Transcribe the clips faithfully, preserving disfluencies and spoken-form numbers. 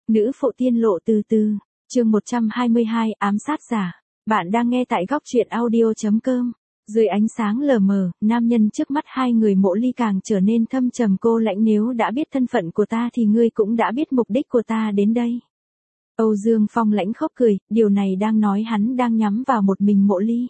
Nữ phụ tiên lộ từ từ, chương một trăm hai mươi hai, ám sát giả. Bạn đang nghe tại góc truyện audio.com. Dưới ánh sáng lờ mờ, nam nhân trước mắt hai người Mộ Ly càng trở nên thâm trầm. Cô lãnh, nếu đã biết thân phận của ta thì ngươi cũng đã biết mục đích của ta đến đây. Âu Dương Phong lãnh khóc cười, điều này đang nói hắn đang nhắm vào một mình Mộ Ly.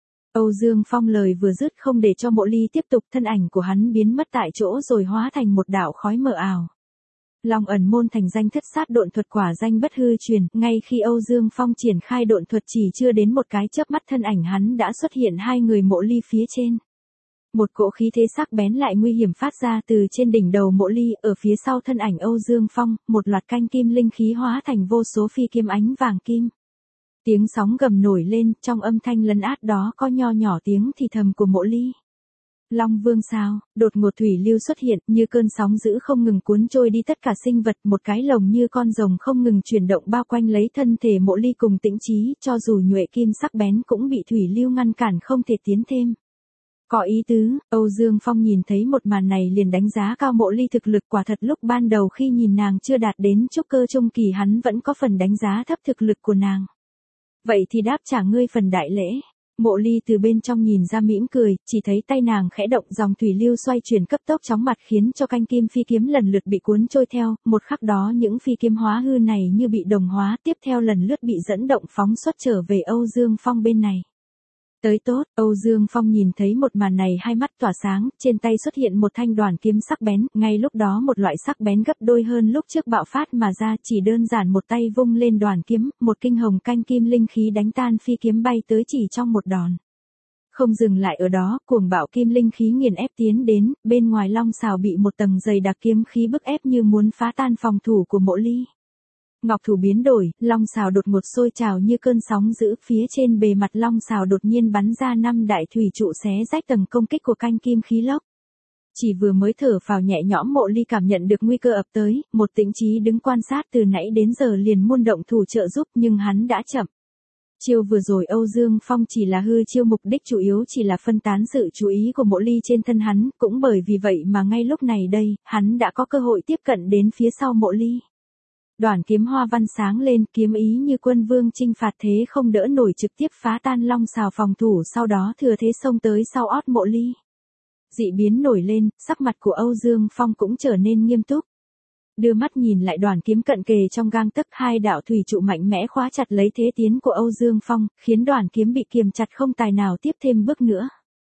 Âu Dương Phong lời vừa dứt không để cho Mộ Ly tiếp tục, thân ảnh của hắn biến mất tại chỗ rồi hóa thành một đạo khói mờ ảo. Long ẩn môn thành danh thất sát độn thuật quả danh bất hư truyền, ngay khi Âu Dương Phong triển khai độn thuật chỉ chưa đến một cái chớp mắt thân ảnh hắn đã xuất hiện hai người Mộ Ly phía trên. Một cỗ khí thế sắc bén lại nguy hiểm phát ra từ trên đỉnh đầu Mộ Ly, ở phía sau thân ảnh Âu Dương Phong, một loạt canh kim linh khí hóa thành vô số phi kiếm ánh vàng kim. Tiếng sóng gầm nổi lên, trong âm thanh lấn át đó có nho nhỏ tiếng thì thầm của Mộ Ly. Long Vương sao, đột ngột thủy lưu xuất hiện, như cơn sóng dữ không ngừng cuốn trôi đi tất cả sinh vật, một cái lồng như con rồng không ngừng chuyển động bao quanh lấy thân thể Mộ Ly cùng Tĩnh Chí, cho dù nhuệ kim sắc bén cũng bị thủy lưu ngăn cản không thể tiến thêm. Có ý tứ, Âu Dương Phong nhìn thấy một màn này liền đánh giá cao Mộ Ly thực lực, quả thật lúc ban đầu khi nhìn nàng chưa đạt đến trúc cơ trung kỳ hắn vẫn có phần đánh giá thấp thực lực của nàng. Vậy thì đáp trả ngươi phần đại lễ. Mộ Ly từ bên trong nhìn ra mỉm cười, chỉ thấy tay nàng khẽ động, dòng thủy lưu xoay chuyển cấp tốc chóng mặt khiến cho canh kim phi kiếm lần lượt bị cuốn trôi theo, một khắc đó những phi kiếm hóa hư này như bị đồng hóa, tiếp theo lần lượt bị dẫn động phóng xuất trở về Âu Dương Phong bên này. Tới tốt, Âu Dương Phong nhìn thấy một màn này hai mắt tỏa sáng, trên tay xuất hiện một thanh đoàn kiếm sắc bén, ngay lúc đó một loại sắc bén gấp đôi hơn lúc trước bạo phát mà ra, chỉ đơn giản một tay vung lên đoàn kiếm, một kinh hồng canh kim linh khí đánh tan phi kiếm bay tới chỉ trong một đòn. Không dừng lại ở đó, cuồng bạo kim linh khí nghiền ép tiến đến, bên ngoài long xào bị một tầng dày đặc kiếm khí bức ép như muốn phá tan phòng thủ của Mộ Ly. Ngọc thủ biến đổi, long xào đột ngột sôi trào như cơn sóng dữ, phía trên bề mặt long xào đột nhiên bắn ra năm đại thủy trụ xé rách tầng công kích của canh kim khí lốc. Chỉ vừa mới thở phào nhẹ nhõm Mộ Ly cảm nhận được nguy cơ ập tới, một Tĩnh Chí đứng quan sát từ nãy đến giờ liền muôn động thủ trợ giúp nhưng hắn đã chậm. Chiêu vừa rồi Âu Dương Phong chỉ là hư chiêu, mục đích chủ yếu chỉ là phân tán sự chú ý của Mộ Ly trên thân hắn, cũng bởi vì vậy mà ngay lúc này đây, hắn đã có cơ hội tiếp cận đến phía sau Mộ Ly. Đoàn kiếm hoa văn sáng lên, kiếm ý như quân vương chinh phạt thế không đỡ nổi trực tiếp phá tan long xào phòng thủ, sau đó thừa thế xông tới sau ót Mộ Ly. Dị biến nổi lên, sắc mặt của Âu Dương Phong cũng trở nên nghiêm túc. Đưa mắt nhìn lại đoàn kiếm cận kề trong gang tấc, hai đạo thủy trụ mạnh mẽ khóa chặt lấy thế tiến của Âu Dương Phong, khiến đoàn kiếm bị kiềm chặt không tài nào tiếp thêm bước nữa.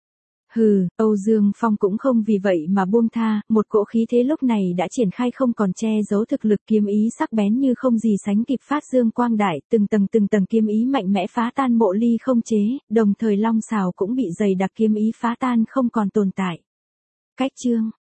Hừ, Âu Dương Phong cũng không vì vậy mà buông tha, một cỗ khí thế lúc này đã triển khai không còn che giấu thực lực, kiếm ý sắc bén như không gì sánh kịp phát dương quang đại, từng tầng từng tầng kiếm ý mạnh mẽ phá tan Mộ Ly không chế, đồng thời long xào cũng bị dày đặc kiếm ý phá tan không còn tồn tại. Cách chương,